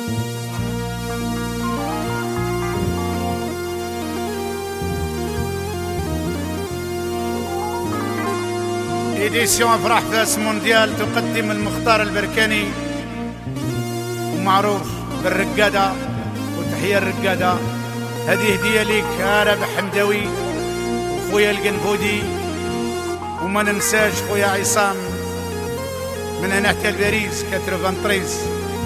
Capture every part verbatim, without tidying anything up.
إديسيون أفراح فاس مونديال تقدم المختار البركاني ومعروف بالرقادة، وتحية الرقادة. هذه هدية ليك يا رابح حمداوي وخويا القنفودي، وما ننساش خويا عصام من هنا حتى لباريس كاتروفانطريس،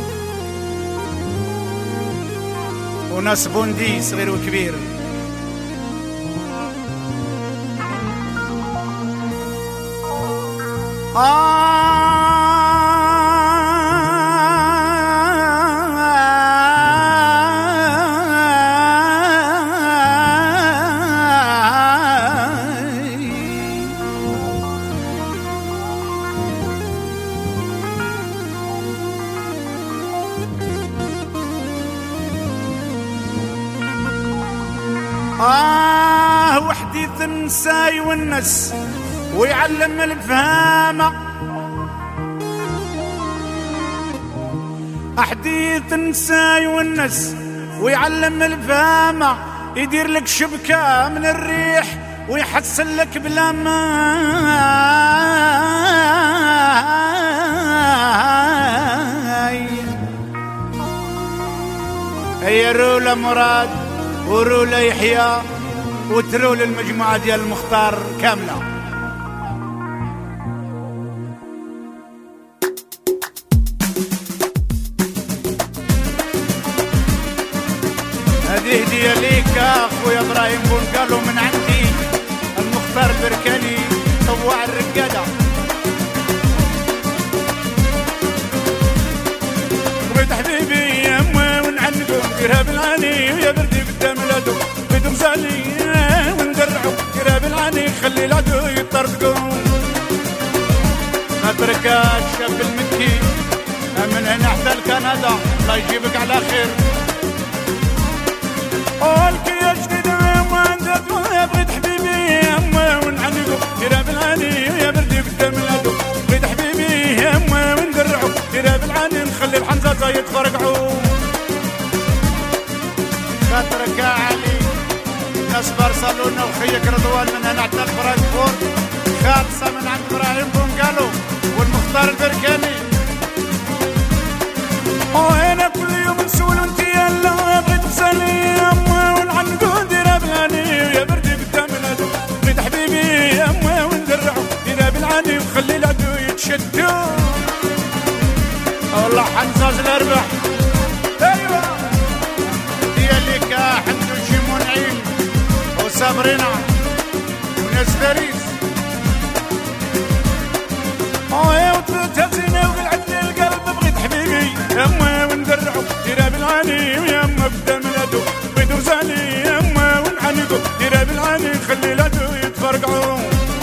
وناس بوندي صغير وكبير. آه آه وحدي تنسى يونس ويعلم الفهامة، أحديث نساي والنس ويعلم الفهامة، يدير لك شبكة من الريح ويحسن لك بلا ماي. هي رولا مراد ورولا يحيى وترول المجموعة ديال المختار كاملة. هذه هدية ليك اخويا ابراهيم بونقالو من عندي المختار البركاني طواع الرقادة. بغيت حبيبي يا ما ونعنقو قراب العاني ويا بردي قدام العدو بيدو مزالي وندرعو قراب العاني خلي العدو يطردقو. نترك الشاب المكي من هنا حتى لكندا الله يجيبك على خير. والكي جديد ما ندرت ويا بغيت حبيبي يما ونعنقو قراب العاني ويا بردي قدام العدو بغيت حبيبي يما وندرعو قراب العاني نخلي الحنزازة يتفرقعو. خاطرك يا علي ناس برشلونة وخيك رضوان من هنا حتى فرانكفورت خالصة من عند ابراهيم بونقالو والمختار البركاني. وانا كل يوم نسول وانت يلا بغيت تسالي يما ونعنقو نديرها بالعاني ويا بردي قدام العدو بغيت حبيبي يما وندرعو نديرها بالعاني وخلي العدو يتشدو. والله حنزاز الاربح. ايوا ديالك يا حمدو جيمون عين وصابرينا وناس باريس. اوه وتهزينا وقلعت لي القلب بغيت حبيبي يما وندرعو ديرها بالعاني ويما قدام العدو بغيت رزاني يما ونعنقو ديرها بالعاني نخلي العدو يتفرقعو.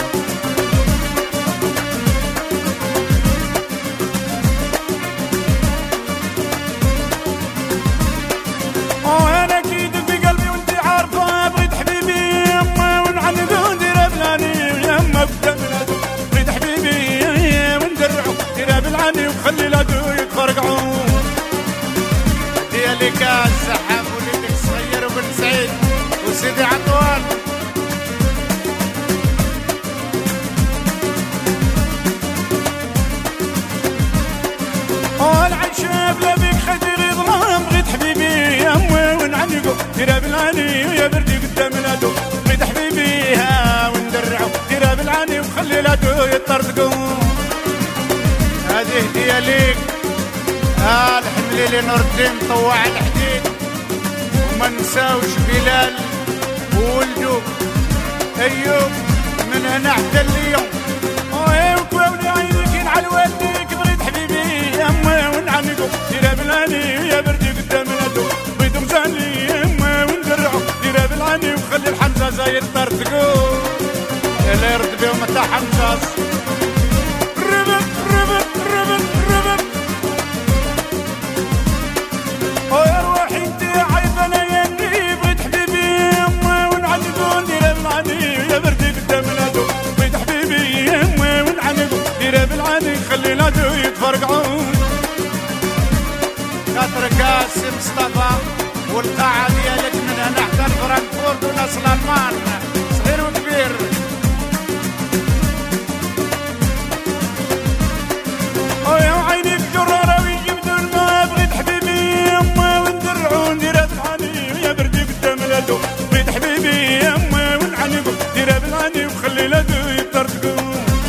وانا اكيد في قلبي وانت عارفه بغيت حبيبي يما ونعنقو ديرها بالعاني ويما قدام العدو بغيت حبيبي وندرعو ديرها بالعاني وخلي العدو يتفرقعو. ديالك السحاب وليدك صغير وبن سعيد وسيدي عطوان. والعيشة بلا بيك خديري ظلام بغيت حبيبي يما ونعنقو ديرها بالعاني ويا بردي قدام العدو بغيت حبيبي ها وندرعو ديرها بالعاني وخلي العدو يطردقو. هذه هدية ليك آه الحملي لنور الدين طواع الحديد، وما نساوش بلال وولدو ايوب من هنا حتى اليوم. وكواولي عينيك ينعل والديك بغيت حبيبي يما ونعنقو ديرها بالعاني ويا بردي قدام العدو بغيت مزاني يما وندرعو ديرها بالعاني وخلي الحنزازة يطردقو. يلا يرد بيهم تاع حنزاز ربط ربط ربط ربط. ويا روحي انت عيبنا يا اللي بغيت حبيبي يما ونعنقو نديرها بالعاني ويا بردي قدام العدو بغيت حبيبي يما ونعنقو ديرها بالعاني خلي العدو يتفرقعو. خاطرك السي مصطفى والقاعة ديالك من هنا حتى لفرانكفورت وناس الألمان صغير وكبير. ويا عيني الجرارة ويجبدوا الماء بغيت حبيبي يما وندرعو نديرها بالعاني ويا بردي قدام الهدو بغيت حبيبي يما ونعنقو ديرها بالعاني وخلي الهدو يطرطقو.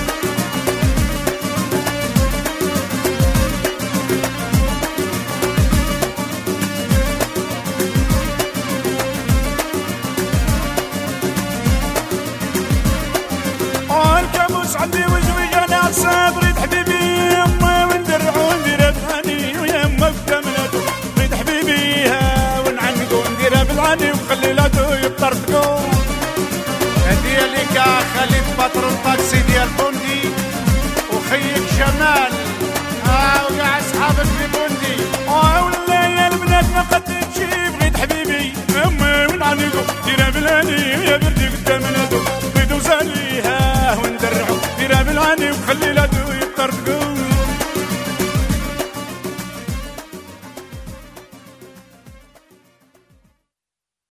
عندي وزوج انا صاب بغيت حبيبي يما وندرعو نديرها بالعاني ويما قدام الهدو بغيت حبيبي ها ونعنقو نديرها بالعاني وخلي الهدو يطرطقو. هدية ليك يا خالد باترون طاكسي ديال بوندي وخيك جمال ها وكاع اصحابك في بوندي. اه ولا يا البنات ما قد تمشي بغيت حبيبي يما ونعنقو نديرها بالعاني ويا بردي قدام الهدو بغيت وزاليها وندرعو ديرها بالعاني وخلي